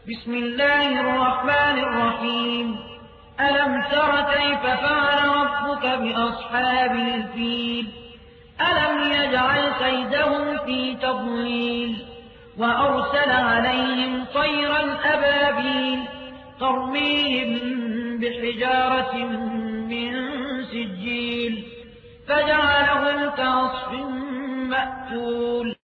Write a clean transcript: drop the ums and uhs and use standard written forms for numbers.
بسم الله الرحمن الرحيم ألم تر كيف فعل ربك بأصحاب الفيل ألم يجعل كيدهم في تضليل وأرسل عليهم طيرا أبابيل ترميهم بحجارة من سجيل فجعلهم كعصف مأكول